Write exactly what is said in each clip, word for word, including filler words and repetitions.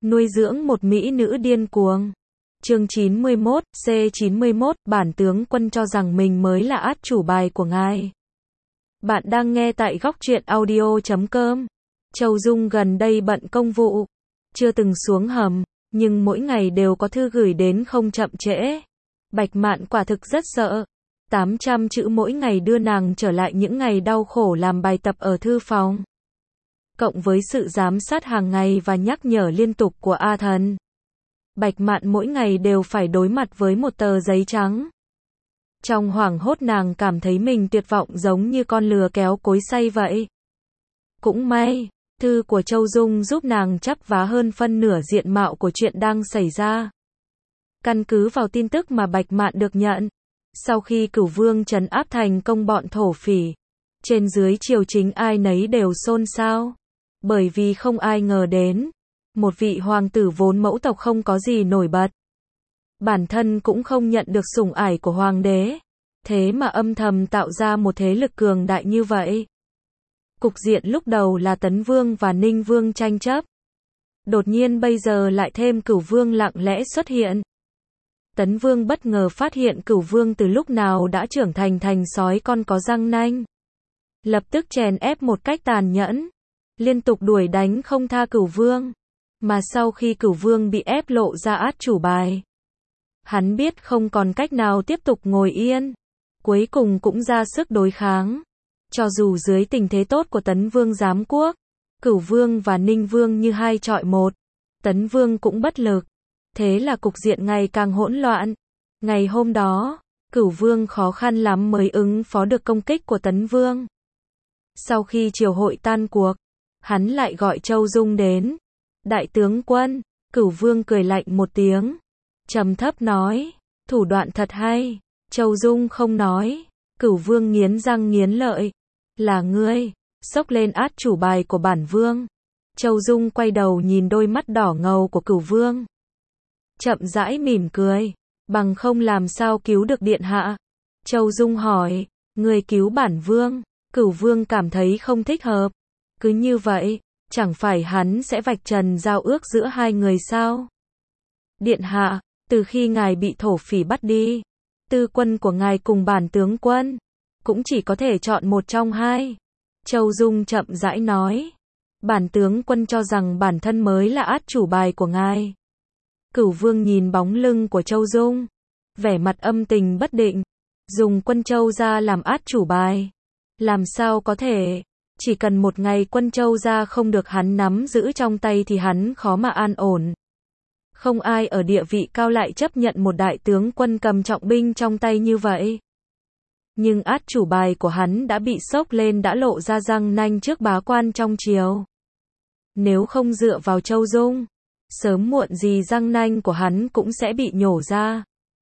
Nuôi dưỡng một mỹ nữ điên cuồng. Chương chín mươi mốt, C chín mươi mốt, bản tướng quân cho rằng mình mới là át chủ bài của ngài. Bạn đang nghe tại góc truyện audio chấm com. Châu Dung gần đây bận công vụ, chưa từng xuống hầm, nhưng mỗi ngày đều có thư gửi đến không chậm trễ. Bạch Mạn quả thực rất sợ. tám trăm chữ mỗi ngày đưa nàng trở lại những ngày đau khổ làm bài tập ở thư phòng. Cộng với sự giám sát hàng ngày và nhắc nhở liên tục của A Thần, Bạch Mạn mỗi ngày đều phải đối mặt với một tờ giấy trắng. Trong hoảng hốt nàng cảm thấy mình tuyệt vọng giống như con lừa kéo cối xay vậy. Cũng may, thư của Châu Dung giúp nàng chắp vá hơn phân nửa diện mạo của chuyện đang xảy ra. Căn cứ vào tin tức mà Bạch Mạn được nhận, sau khi Cửu Vương trấn áp thành công bọn thổ phỉ, trên dưới triều chính ai nấy đều xôn xao. Bởi vì không ai ngờ đến, một vị hoàng tử vốn mẫu tộc không có gì nổi bật, bản thân cũng không nhận được sủng ải của hoàng đế, thế mà âm thầm tạo ra một thế lực cường đại như vậy. Cục diện lúc đầu là Tấn Vương và Ninh Vương tranh chấp, đột nhiên bây giờ lại thêm Cửu Vương lặng lẽ xuất hiện. Tấn Vương bất ngờ phát hiện Cửu Vương từ lúc nào đã trưởng thành thành sói con có răng nanh, lập tức chèn ép một cách tàn nhẫn, liên tục đuổi đánh không tha Cửu Vương. Mà sau khi Cửu Vương bị ép lộ ra át chủ bài, hắn biết không còn cách nào tiếp tục ngồi yên, cuối cùng cũng ra sức đối kháng. Cho dù dưới tình thế tốt của Tấn Vương giám quốc, Cửu Vương và Ninh Vương như hai chọi một, Tấn Vương cũng bất lực. Thế là cục diện ngày càng hỗn loạn. Ngày hôm đó, Cửu Vương khó khăn lắm mới ứng phó được công kích của Tấn Vương. Sau khi triều hội tan cuộc, hắn lại gọi Châu Dung đến. Đại tướng quân, Cửu Vương cười lạnh một tiếng, trầm thấp nói, thủ đoạn thật hay. Châu Dung không nói. Cửu Vương nghiến răng nghiến lợi, là ngươi, xốc lên át chủ bài của bản vương. Châu Dung quay đầu nhìn đôi mắt đỏ ngầu của Cửu Vương, chậm rãi mỉm cười, bằng không làm sao cứu được điện hạ. Châu Dung hỏi, ngươi cứu bản vương? Cửu Vương cảm thấy không thích hợp. Cứ như vậy, chẳng phải hắn sẽ vạch trần giao ước giữa hai người sao? Điện hạ, từ khi ngài bị thổ phỉ bắt đi, tư quân của ngài cùng bản tướng quân cũng chỉ có thể chọn một trong hai. Châu Dung chậm rãi nói, bản tướng quân cho rằng bản thân mới là át chủ bài của ngài. Cửu Vương nhìn bóng lưng của Châu Dung, vẻ mặt âm tình bất định. Dùng Quân Châu ra làm át chủ bài, làm sao có thể? Chỉ cần một ngày Quân Châu ra không được hắn nắm giữ trong tay thì hắn khó mà an ổn. Không ai ở địa vị cao lại chấp nhận một đại tướng quân cầm trọng binh trong tay như vậy. Nhưng át chủ bài của hắn đã bị xốc lên, đã lộ ra răng nanh trước bá quan trong triều. Nếu không dựa vào Châu Dung, sớm muộn gì răng nanh của hắn cũng sẽ bị nhổ ra.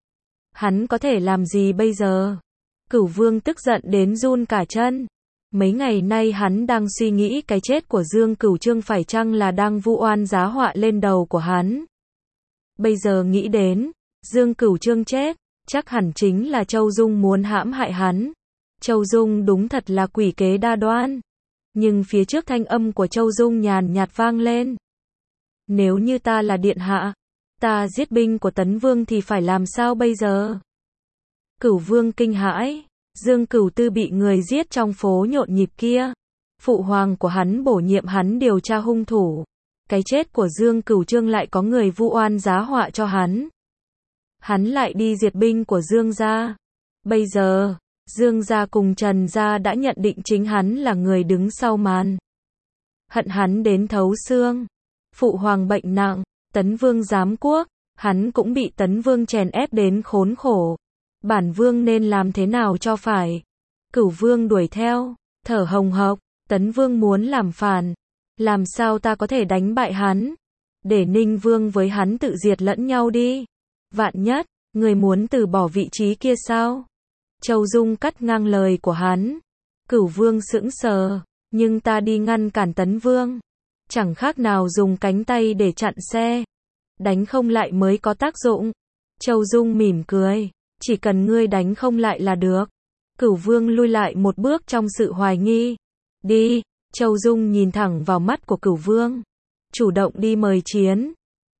Hắn có thể làm gì bây giờ? Cửu Vương tức giận đến run cả chân. Mấy ngày nay hắn đang suy nghĩ cái chết của Dương Cửu Trương phải chăng là đang vu oan giá họa lên đầu của hắn. Bây giờ nghĩ đến, Dương Cửu Trương chết, chắc hẳn chính là Châu Dung muốn hãm hại hắn. Châu Dung đúng thật là quỷ kế đa đoan. Nhưng phía trước thanh âm của Châu Dung nhàn nhạt vang lên. Nếu như ta là điện hạ, ta giết binh của Tấn Vương thì phải làm sao bây giờ? Cửu Vương kinh hãi, Dương Cửu Tư bị người giết trong phố nhộn nhịp kia. Phụ hoàng của hắn bổ nhiệm hắn điều tra hung thủ. Cái chết của Dương Cửu Trương lại có người vu oan giá họa cho hắn. Hắn lại đi diệt binh của Dương gia. Bây giờ, Dương gia cùng Trần gia đã nhận định chính hắn là người đứng sau màn. Hận hắn đến thấu xương. Phụ hoàng bệnh nặng, Tấn Vương giám quốc, hắn cũng bị Tấn Vương chèn ép đến khốn khổ. Bản vương nên làm thế nào cho phải? Cửu Vương đuổi theo, thở hồng hộc, Tấn Vương muốn làm phản, làm sao ta có thể đánh bại hắn? Để Ninh Vương với hắn tự diệt lẫn nhau đi. Vạn nhất, người muốn từ bỏ vị trí kia sao? Châu Dung cắt ngang lời của hắn. Cửu Vương sững sờ, nhưng ta đi ngăn cản Tấn Vương, chẳng khác nào dùng cánh tay để chặn xe. Đánh không lại mới có tác dụng. Châu Dung mỉm cười, chỉ cần ngươi đánh không lại là được. Cửu Vương lui lại một bước trong sự hoài nghi. Đi. Châu Dung nhìn thẳng vào mắt của Cửu Vương, chủ động đi mời chiến.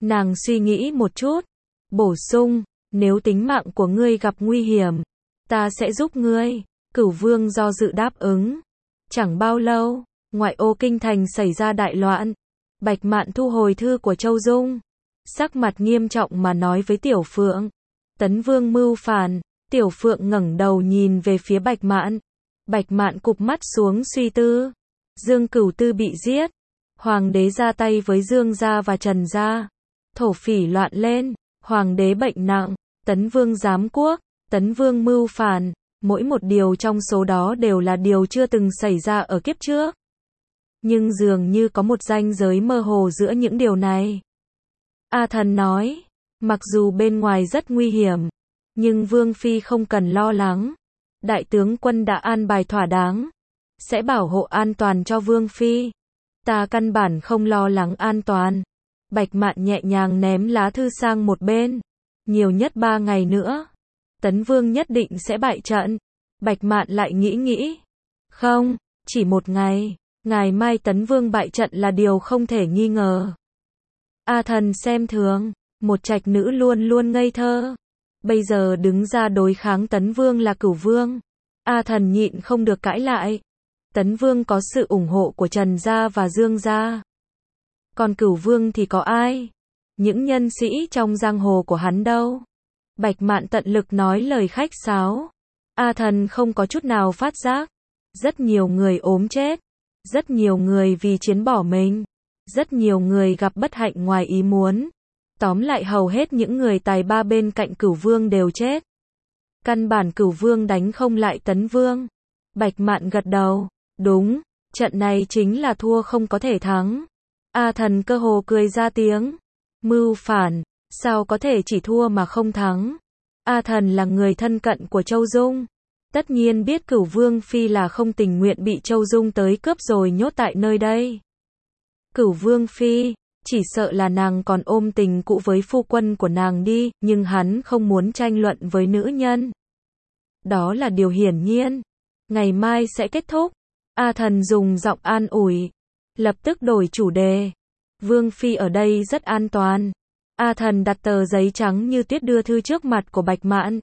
Nàng suy nghĩ một chút, bổ sung, nếu tính mạng của ngươi gặp nguy hiểm, ta sẽ giúp ngươi. Cửu Vương do dự đáp ứng. Chẳng bao lâu, ngoại ô kinh thành xảy ra đại loạn. Bạch Mạn thu hồi thư của Châu Dung, sắc mặt nghiêm trọng mà nói với Tiểu Phượng, Tấn Vương mưu phản. Tiểu Phượng ngẩng đầu nhìn về phía Bạch Mạn. Bạch Mạn cụp mắt xuống suy tư. Dương Cửu Tư bị giết, hoàng đế ra tay với Dương gia và Trần gia, thổ phỉ loạn lên, hoàng đế bệnh nặng, Tấn Vương giám quốc, Tấn Vương mưu phản, mỗi một điều trong số đó đều là điều chưa từng xảy ra ở kiếp trước. Nhưng dường như có một ranh giới mơ hồ giữa những điều này. A Thần nói, mặc dù bên ngoài rất nguy hiểm, nhưng Vương Phi không cần lo lắng. Đại tướng quân đã an bài thỏa đáng, sẽ bảo hộ an toàn cho Vương Phi. Ta căn bản không lo lắng an toàn. Bạch Mạn nhẹ nhàng ném lá thư sang một bên. Nhiều nhất ba ngày nữa, Tấn Vương nhất định sẽ bại trận. Bạch Mạn lại nghĩ nghĩ. Không, chỉ một ngày, ngày mai Tấn Vương bại trận là điều không thể nghi ngờ. A Thần xem thường, một trạch nữ luôn luôn ngây thơ. Bây giờ đứng ra đối kháng Tấn Vương là Cửu Vương. A Thần nhịn không được cãi lại. Tấn Vương có sự ủng hộ của Trần gia và Dương gia. Còn Cửu Vương thì có ai? Những nhân sĩ trong giang hồ của hắn đâu? Bạch Mạn tận lực nói lời khách sáo. A Thần không có chút nào phát giác. Rất nhiều người ốm chết. Rất nhiều người vì chiến bỏ mình. Rất nhiều người gặp bất hạnh ngoài ý muốn. Tóm lại hầu hết những người tài ba bên cạnh Cửu Vương đều chết. Căn bản Cửu Vương đánh không lại Tấn Vương. Bạch Mạn gật đầu. Đúng, trận này chính là thua không có thể thắng. A Thần cơ hồ cười ra tiếng. Mưu phản, sao có thể chỉ thua mà không thắng? A Thần là người thân cận của Châu Dung. Tất nhiên biết Cửu Vương Phi là không tình nguyện bị Châu Dung tới cướp rồi nhốt tại nơi đây. Cửu Vương Phi, chỉ sợ là nàng còn ôm tình cũ với phu quân của nàng đi, nhưng hắn không muốn tranh luận với nữ nhân. Đó là điều hiển nhiên. Ngày mai sẽ kết thúc. A Thần dùng giọng an ủi. Lập tức đổi chủ đề. Vương Phi ở đây rất an toàn. A Thần đặt tờ giấy trắng như tuyết đưa thư trước mặt của Bạch Mạn.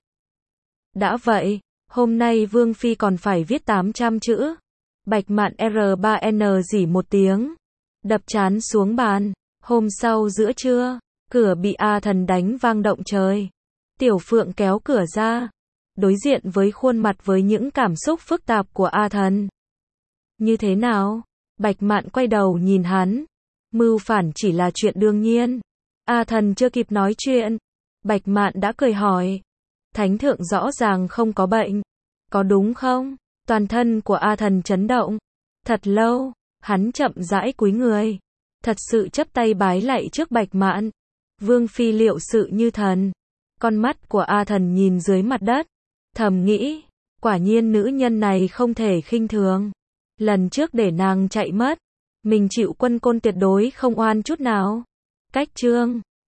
Đã vậy, hôm nay Vương Phi còn phải viết tám trăm chữ. Bạch Mạn R ba N rỉ một tiếng. Đập trán xuống bàn. Hôm sau giữa trưa, cửa bị A Thần đánh vang động trời. Tiểu Phượng kéo cửa ra. Đối diện với khuôn mặt với những cảm xúc phức tạp của A Thần. Như thế nào? Bạch Mạn quay đầu nhìn hắn. Mưu phản chỉ là chuyện đương nhiên. A Thần chưa kịp nói chuyện. Bạch Mạn đã cười hỏi. Thánh thượng rõ ràng không có bệnh. Có đúng không? Toàn thân của A Thần chấn động. Thật lâu, hắn chậm rãi cúi người. Thật sự chắp tay bái lạy trước Bạch Mạn. Vương Phi liệu sự như thần. Con mắt của A Thần nhìn dưới mặt đất. Thầm nghĩ, quả nhiên nữ nhân này không thể khinh thường. Lần trước để nàng chạy mất, mình chịu quân côn tuyệt đối không oan chút nào. Cách chương